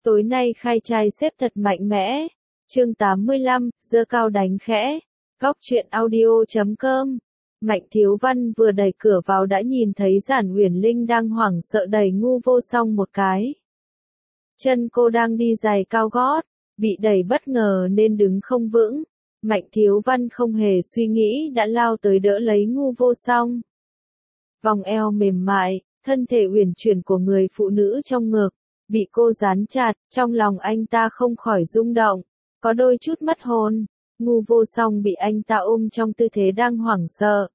Tối nay khai trai xếp thật mạnh mẽ. Chương 85, giơ cao đánh khẽ. Góc truyện audio.com. Mạnh Thiếu Văn vừa đẩy cửa vào đã nhìn thấy Giản Uyển Linh đang hoảng sợ đẩy Ngu Vô Song một cái. Chân cô đang đi giày cao gót, bị đẩy bất ngờ nên đứng không vững. Mạnh Thiếu Văn không hề suy nghĩ đã lao tới đỡ lấy Ngu Vô Song. Vòng eo mềm mại, thân thể uyển chuyển của người phụ nữ trong ngực, bị cô dán chặt, trong lòng anh ta không khỏi rung động, có đôi chút mất hồn. Ngu Vô Song bị anh ta ôm trong tư thế đang hoảng sợ.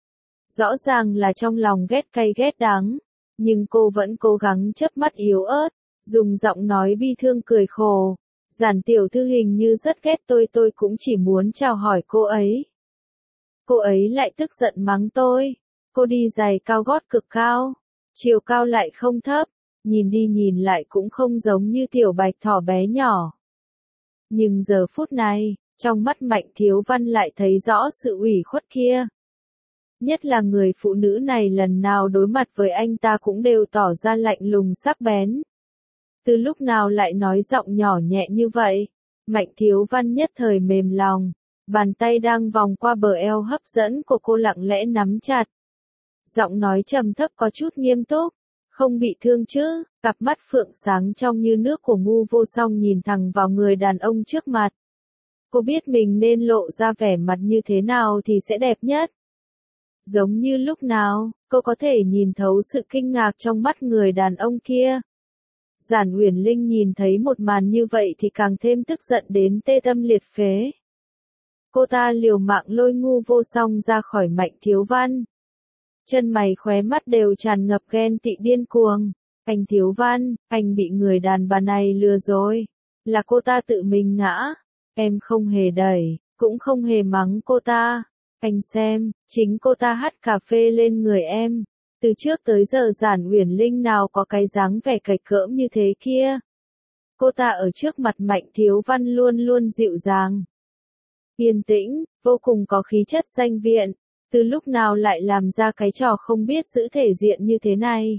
Rõ ràng là trong lòng ghét cay ghét đắng, nhưng cô vẫn cố gắng chớp mắt yếu ớt, dùng giọng nói bi thương cười khổ. Giản tiểu thư hình như rất ghét tôi cũng chỉ muốn chào hỏi cô ấy. Cô ấy lại tức giận mắng tôi. Cô đi giày cao gót cực cao, chiều cao lại không thấp, nhìn đi nhìn lại cũng không giống như tiểu bạch thỏ bé nhỏ. Nhưng giờ phút này, trong mắt Mạnh Thiếu Văn lại thấy rõ sự ủy khuất kia. Nhất là người phụ nữ này lần nào đối mặt với anh ta cũng đều tỏ ra lạnh lùng sắc bén. Từ lúc nào lại nói giọng nhỏ nhẹ như vậy? Mạnh Thiếu Văn nhất thời mềm lòng, bàn tay đang vòng qua bờ eo hấp dẫn của cô lặng lẽ nắm chặt. Giọng nói trầm thấp có chút nghiêm túc, không bị thương chứ? Cặp mắt phượng sáng trong như nước của Ngu Vô Song nhìn thẳng vào người đàn ông trước mặt. Cô biết mình nên lộ ra vẻ mặt như thế nào thì sẽ đẹp nhất. Giống như lúc nào, cô có thể nhìn thấu sự kinh ngạc trong mắt người đàn ông kia. Giản Uyển Linh nhìn thấy một màn như vậy thì càng thêm tức giận đến tê tâm liệt phế. Cô ta liều mạng lôi Ngu Vô Song ra khỏi Mạnh Thiếu Văn. Chân mày khóe mắt đều tràn ngập ghen tị điên cuồng. Anh Thiếu Văn, anh bị người đàn bà này lừa rồi. Là cô ta tự mình ngã. Em không hề đẩy, cũng không hề mắng cô ta. Anh xem, chính cô ta hắt cà phê lên người em. Từ trước tới giờ Giản Uyển Linh nào có cái dáng vẻ cạch cỡm như thế kia. Cô ta ở trước mặt Mạnh Thiếu Văn luôn luôn dịu dàng, yên tĩnh, vô cùng có khí chất danh viện. Từ lúc nào lại làm ra cái trò không biết giữ thể diện như thế này.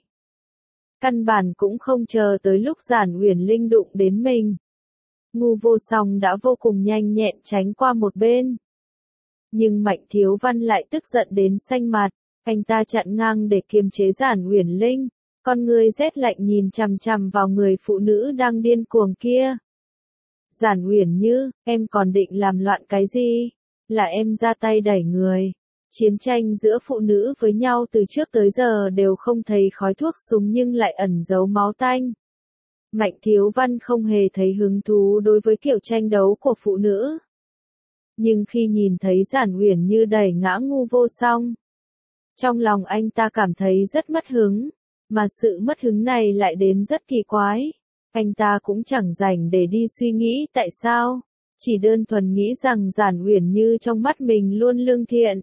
Căn bản cũng không chờ tới lúc Giản Uyển Linh đụng đến mình. Ngu Vô Song đã vô cùng nhanh nhẹn tránh qua một bên. Nhưng Mạnh Thiếu Văn lại tức giận đến xanh mặt. Anh ta chặn ngang để kiềm chế Giản Uyển Linh. Con người rét lạnh nhìn chằm chằm vào người phụ nữ đang điên cuồng kia. Giản Uyển Như, em còn định làm loạn cái gì? Là em ra tay đẩy người. Chiến tranh giữa phụ nữ với nhau từ trước tới giờ đều không thấy khói thuốc súng nhưng lại ẩn giấu máu tanh. Mạnh Thiếu Văn không hề thấy hứng thú đối với kiểu tranh đấu của phụ nữ. Nhưng khi nhìn thấy Giản Uyển Như đẩy ngã Ngu Vô Song, trong lòng anh ta cảm thấy rất mất hứng, mà sự mất hứng này lại đến rất kỳ quái. Anh ta cũng chẳng rảnh để đi suy nghĩ tại sao, chỉ đơn thuần nghĩ rằng Giản Uyển Như trong mắt mình luôn lương thiện,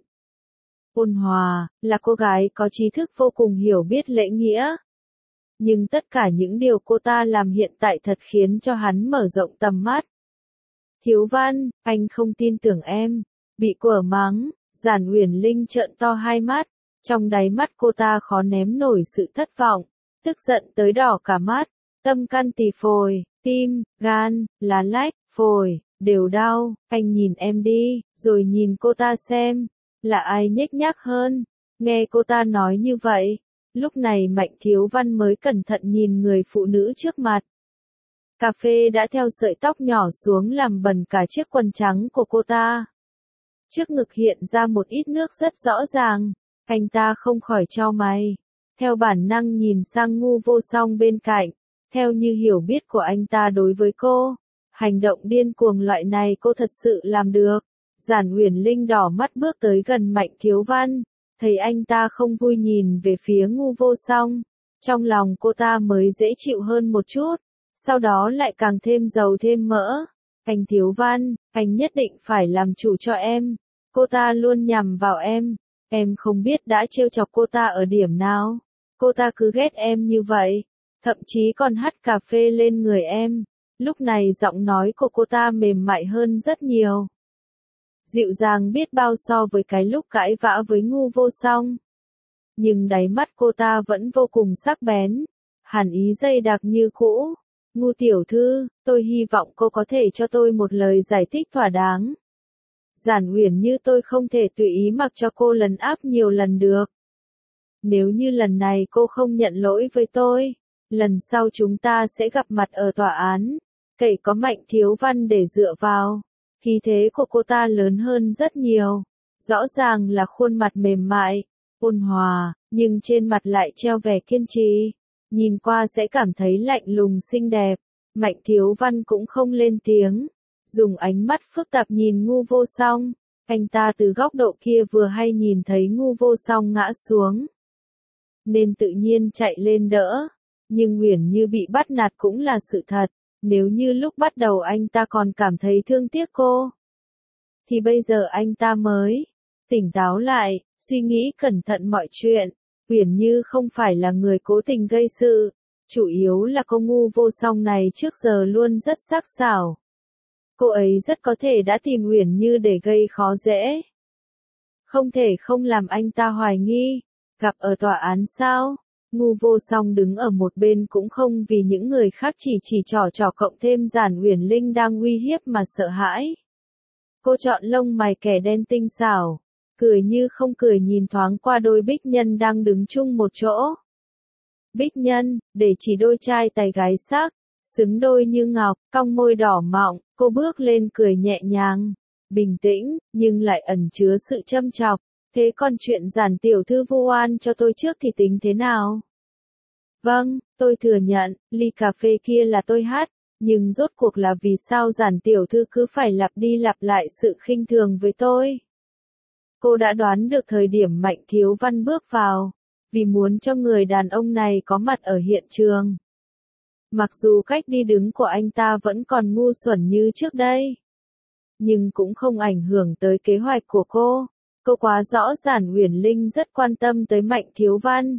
ôn hòa, là cô gái có trí thức vô cùng hiểu biết lễ nghĩa. Nhưng tất cả những điều cô ta làm hiện tại thật khiến cho hắn mở rộng tầm mắt. Thiếu Văn, anh không tin tưởng em. Bị cô mắng, Giản Uyển Linh trợn to hai mắt. Trong đáy mắt cô ta khó ném nổi sự thất vọng, tức giận tới đỏ cả mắt. Tâm can tỳ phổi, tim, gan, lá lách, phổi, đều đau. Anh nhìn em đi, rồi nhìn cô ta xem. Là ai nhếch nhác hơn? Nghe cô ta nói như vậy, lúc này Mạnh Thiếu Văn mới cẩn thận nhìn người phụ nữ trước mặt. Cà phê đã theo sợi tóc nhỏ xuống làm bẩn cả chiếc quần trắng của cô ta. Trước ngực hiện ra một ít nước rất rõ ràng, anh ta không khỏi chau mày. Theo bản năng nhìn sang Ngu Vô Song bên cạnh, theo như hiểu biết của anh ta đối với cô. Hành động điên cuồng loại này cô thật sự làm được. Giản Uyển Linh đỏ mắt bước tới gần Mạnh Thiếu Văn, thấy anh ta không vui nhìn về phía Ngu Vô Song. Trong lòng cô ta mới dễ chịu hơn một chút, sau đó lại càng thêm dầu thêm mỡ. Anh Thiếu Văn, anh nhất định phải làm chủ cho em. Cô ta luôn nhằm vào em không biết đã trêu chọc cô ta ở điểm nào. Cô ta cứ ghét em như vậy, thậm chí còn hắt cà phê lên người em. Lúc này giọng nói của cô ta mềm mại hơn rất nhiều. Dịu dàng biết bao so với cái lúc cãi vã với Ngu Vô Song. Nhưng đáy mắt cô ta vẫn vô cùng sắc bén, hàn ý dày đặc như cũ. Ngu tiểu thư, tôi hy vọng cô có thể cho tôi một lời giải thích thỏa đáng. Giản Uyển Như, tôi không thể tùy ý mặc cho cô lấn áp nhiều lần được. Nếu như lần này cô không nhận lỗi với tôi, lần sau chúng ta sẽ gặp mặt ở tòa án. Cậy có Mạnh Thiếu Văn để dựa vào. Khí thế của cô ta lớn hơn rất nhiều. Rõ ràng là khuôn mặt mềm mại, ôn hòa, nhưng trên mặt lại treo vẻ kiên trì. Nhìn qua sẽ cảm thấy lạnh lùng xinh đẹp. Mạnh Thiếu Văn cũng không lên tiếng. Dùng ánh mắt phức tạp nhìn Ngu Vô Song. Anh ta từ góc độ kia vừa hay nhìn thấy Ngu Vô Song ngã xuống, nên tự nhiên chạy lên đỡ. Nhưng Uyển Như bị bắt nạt cũng là sự thật. Nếu như lúc bắt đầu anh ta còn cảm thấy thương tiếc cô, thì bây giờ anh ta mới tỉnh táo lại, suy nghĩ cẩn thận mọi chuyện. Uyển Như không phải là người cố tình gây sự. Chủ yếu là cô Ngu Vô Song này trước giờ luôn rất sắc sảo. Cô ấy rất có thể đã tìm Uyển Như để gây khó dễ. Không thể không làm anh ta hoài nghi. Gặp ở tòa án sao? Ngu Vô Song đứng ở một bên cũng không vì những người khác chỉ trỏ cộng thêm Giản Uyển Linh đang uy hiếp mà sợ hãi. Cô chọn lông mày kẻ đen tinh xảo, cười như không cười nhìn thoáng qua đôi bích nhân đang đứng chung một chỗ. Bích nhân, để chỉ đôi trai tài gái sắc, xứng đôi như ngọc, cong môi đỏ mọng, cô bước lên cười nhẹ nhàng, bình tĩnh, nhưng lại ẩn chứa sự châm chọc. Thế còn chuyện Giản tiểu thư vu oan cho tôi trước thì tính thế nào? Vâng, tôi thừa nhận, ly cà phê kia là tôi hát, nhưng rốt cuộc là vì sao Giản tiểu thư cứ phải lặp đi lặp lại sự khinh thường với tôi? Cô đã đoán được thời điểm Mạnh Thiếu Văn bước vào, vì muốn cho người đàn ông này có mặt ở hiện trường. Mặc dù cách đi đứng của anh ta vẫn còn ngu xuẩn như trước đây, nhưng cũng không ảnh hưởng tới kế hoạch của cô. Cô quá rõ Giản Uyển Linh rất quan tâm tới Mạnh Thiếu Văn.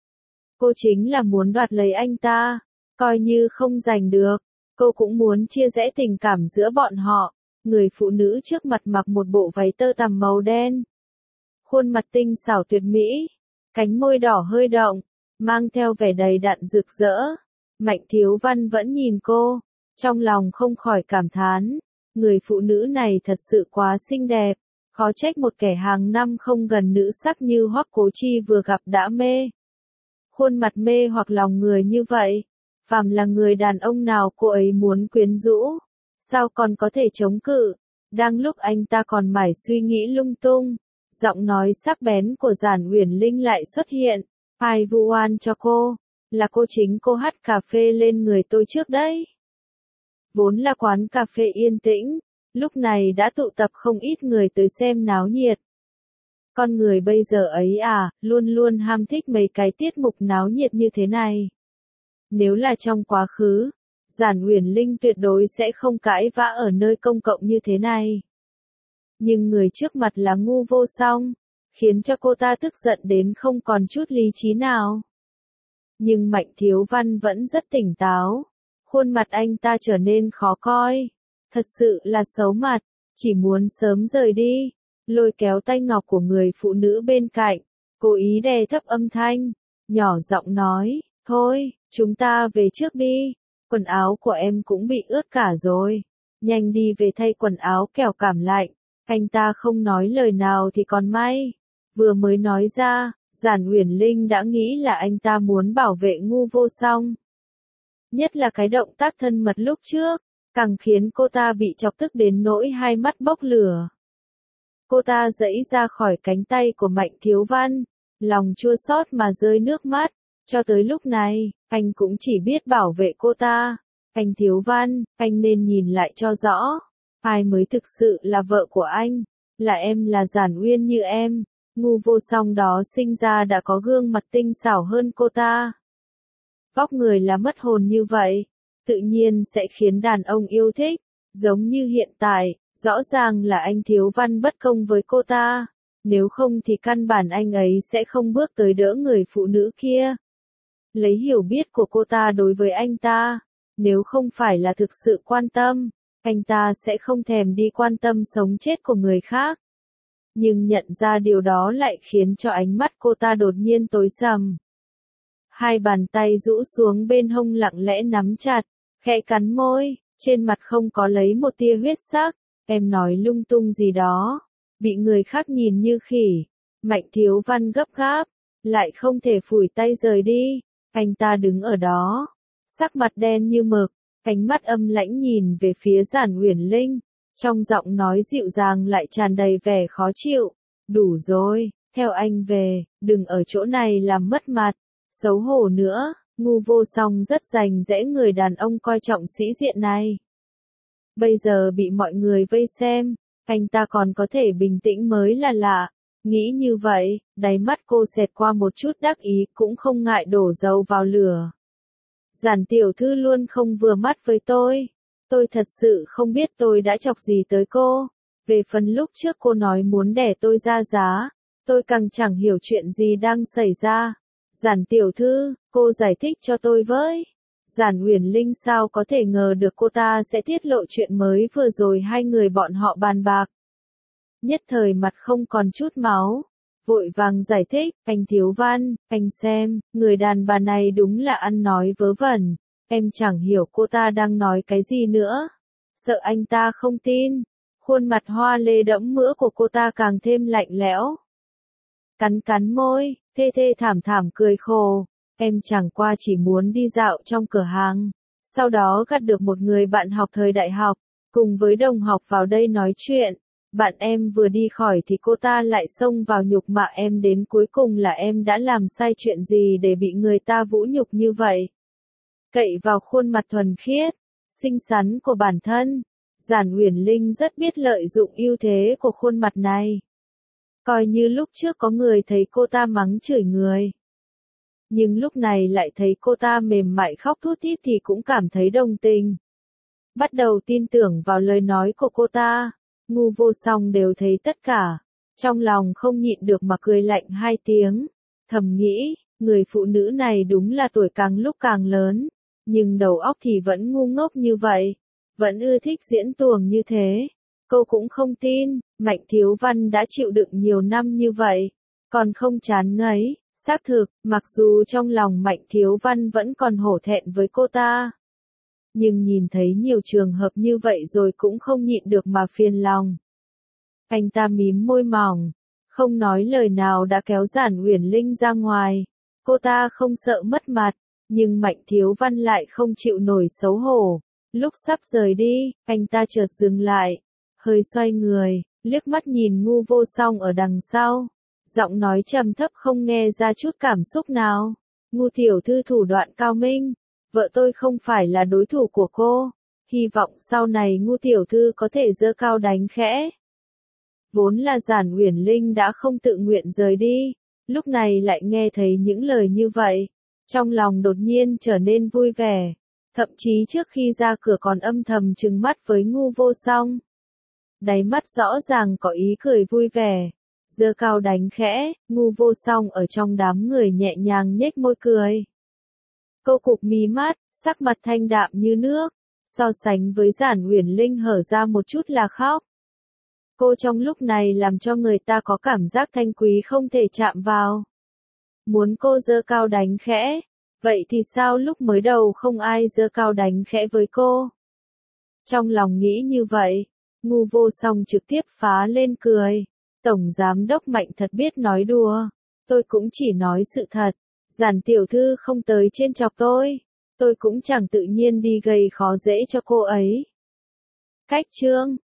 Cô chính là muốn đoạt lấy anh ta, coi như không giành được, cô cũng muốn chia rẽ tình cảm giữa bọn họ. Người phụ nữ trước mặt mặc một bộ váy tơ tằm màu đen. Khuôn mặt tinh xảo tuyệt mỹ, cánh môi đỏ hơi động, mang theo vẻ đầy đặn rực rỡ. Mạnh Thiếu Văn vẫn nhìn cô, trong lòng không khỏi cảm thán. Người phụ nữ này thật sự quá xinh đẹp. Khó trách một kẻ hàng năm không gần nữ sắc như Hoắc Cố Chi vừa gặp đã mê. Khuôn mặt mê hoặc lòng người như vậy, phàm là người đàn ông nào cô ấy muốn quyến rũ, sao còn có thể chống cự? Đang lúc anh ta còn mải suy nghĩ lung tung, giọng nói sắc bén của Giản Uyển Linh lại xuất hiện. Ai vu oan cho cô? Là cô chính cô hắt cà phê lên người tôi trước đấy. Vốn là quán cà phê yên tĩnh, lúc này đã tụ tập không ít người tới xem náo nhiệt. Con người bây giờ ấy à, luôn luôn ham thích mấy cái tiết mục náo nhiệt như thế này. Nếu là trong quá khứ, Giản Uyển Linh tuyệt đối sẽ không cãi vã ở nơi công cộng như thế này. Nhưng người trước mặt là Ngu Vô Song, khiến cho cô ta tức giận đến không còn chút lý trí nào. Nhưng Mạnh Thiếu Văn vẫn rất tỉnh táo. Khuôn mặt anh ta trở nên khó coi. Thật sự là xấu mặt, chỉ muốn sớm rời đi. Lôi kéo tay ngọc của người phụ nữ bên cạnh, cố ý đè thấp âm thanh, nhỏ giọng nói, thôi, chúng ta về trước đi, quần áo của em cũng bị ướt cả rồi, nhanh đi về thay quần áo kẻo cảm lạnh. Anh ta không nói lời nào thì còn may, vừa mới nói ra, Giản Uyển Linh đã nghĩ là anh ta muốn bảo vệ Ngu Vô Song. Nhất là cái động tác thân mật lúc trước, càng khiến cô ta bị chọc tức đến nỗi hai mắt bốc lửa. Cô ta giãy ra khỏi cánh tay của Mạnh Thiếu Văn, lòng chua xót mà rơi nước mắt. Cho tới lúc này, anh cũng chỉ biết bảo vệ cô ta. Anh Thiếu Văn, anh nên nhìn lại cho rõ. Ai mới thực sự là vợ của anh? Là em, là Giản Uyên Như em. Ngu Vô Song đó sinh ra đã có gương mặt tinh xảo hơn cô ta. Vóc người là mất hồn như vậy, tự nhiên sẽ khiến đàn ông yêu thích. Giống như hiện tại, rõ ràng là anh Thiếu Văn bất công với cô ta. Nếu không thì căn bản anh ấy sẽ không bước tới đỡ người phụ nữ kia. Lấy hiểu biết của cô ta đối với anh ta, nếu không phải là thực sự quan tâm, anh ta sẽ không thèm đi quan tâm sống chết của người khác. Nhưng nhận ra điều đó lại khiến cho ánh mắt cô ta đột nhiên tối sầm. Hai bàn tay rũ xuống bên hông lặng lẽ nắm chặt, khẽ cắn môi, trên mặt không có lấy một tia huyết sắc, em nói lung tung gì đó, bị người khác nhìn như khỉ. Mạnh Thiếu Văn gấp gáp, lại không thể phủi tay rời đi, anh ta đứng ở đó, sắc mặt đen như mực, ánh mắt âm lãnh nhìn về phía Giản Uyển Linh, trong giọng nói dịu dàng lại tràn đầy vẻ khó chịu, đủ rồi, theo anh về, đừng ở chỗ này làm mất mặt, xấu hổ nữa. Ngu Vô Song rất rành rẽ người đàn ông coi trọng sĩ diện này. Bây giờ bị mọi người vây xem, anh ta còn có thể bình tĩnh mới là lạ. Nghĩ như vậy, đáy mắt cô xẹt qua một chút đắc ý cũng không ngại đổ dầu vào lửa. Giản tiểu thư luôn không vừa mắt với tôi thật sự không biết tôi đã chọc gì tới cô. Về phần lúc trước cô nói muốn đẻ tôi ra giá, tôi càng chẳng hiểu chuyện gì đang xảy ra. Giản tiểu thư, cô giải thích cho tôi với. Giản Uyển Linh sao có thể ngờ được cô ta sẽ tiết lộ chuyện mới vừa rồi hai người bọn họ bàn bạc. Nhất thời mặt không còn chút máu, vội vàng giải thích, anh Thiếu Văn, anh xem, người đàn bà này đúng là ăn nói vớ vẩn, em chẳng hiểu cô ta đang nói cái gì nữa. Sợ anh ta không tin, khuôn mặt hoa lê đẫm mỡ của cô ta càng thêm lạnh lẽo. Cắn môi, thê thê thảm thảm cười khổ, em chẳng qua chỉ muốn đi dạo trong cửa hàng, sau đó gặp được một người bạn học thời đại học, cùng với đồng học vào đây nói chuyện. Bạn em vừa đi khỏi thì cô ta lại xông vào nhục mạ em, đến cuối cùng là em đã làm sai chuyện gì để bị người ta vũ nhục như vậy. Cậy vào khuôn mặt thuần khiết, xinh xắn của bản thân, Giản Uyển Linh rất biết lợi dụng ưu thế của khuôn mặt này. Coi như lúc trước có người thấy cô ta mắng chửi người, nhưng lúc này lại thấy cô ta mềm mại khóc thút thít thì cũng cảm thấy đồng tình. Bắt đầu tin tưởng vào lời nói của cô ta. Ngu Vô Song đều thấy tất cả, trong lòng không nhịn được mà cười lạnh hai tiếng, thầm nghĩ, người phụ nữ này đúng là tuổi càng lúc càng lớn, nhưng đầu óc thì vẫn ngu ngốc như vậy, vẫn ưa thích diễn tuồng như thế. Cô cũng không tin, Mạnh Thiếu Văn đã chịu đựng nhiều năm như vậy, còn không chán ngấy. Xác thực, mặc dù trong lòng Mạnh Thiếu Văn vẫn còn hổ thẹn với cô ta, nhưng nhìn thấy nhiều trường hợp như vậy rồi cũng không nhịn được mà phiền lòng. Anh ta mím môi mỏng, không nói lời nào đã kéo Giản Uyển Linh ra ngoài. Cô ta không sợ mất mặt, nhưng Mạnh Thiếu Văn lại không chịu nổi xấu hổ. Lúc sắp rời đi, anh ta chợt dừng lại, hơi xoay người, liếc mắt nhìn Ngu Vô Song ở đằng sau. Giọng nói trầm thấp không nghe ra chút cảm xúc nào. Ngu tiểu thư thủ đoạn cao minh, vợ tôi không phải là đối thủ của cô. Hy vọng sau này Ngu tiểu thư có thể giơ cao đánh khẽ. Vốn là Giản Uyển Linh đã không tự nguyện rời đi, lúc này lại nghe thấy những lời như vậy. Trong lòng đột nhiên trở nên vui vẻ, thậm chí trước khi ra cửa còn âm thầm trừng mắt với Ngu Vô Song. Đáy mắt rõ ràng có ý cười vui vẻ. Giơ cao đánh khẽ, Ngu Vô Song ở trong đám người nhẹ nhàng nhếch môi cười. Cô cụp mí mắt, sắc mặt thanh đạm như nước, so sánh với Giản Uyển Linh hở ra một chút là khóc. Cô trong lúc này làm cho người ta có cảm giác thanh quý không thể chạm vào. Muốn cô giơ cao đánh khẽ, vậy thì sao lúc mới đầu không ai giơ cao đánh khẽ với cô? Trong lòng nghĩ như vậy, Ngu Vô Song trực tiếp phá lên cười. Tổng giám đốc Mạnh thật biết nói đùa, tôi cũng chỉ nói sự thật, Giản tiểu thư không tới trên chọc tôi cũng chẳng tự nhiên đi gây khó dễ cho cô ấy. Cách chương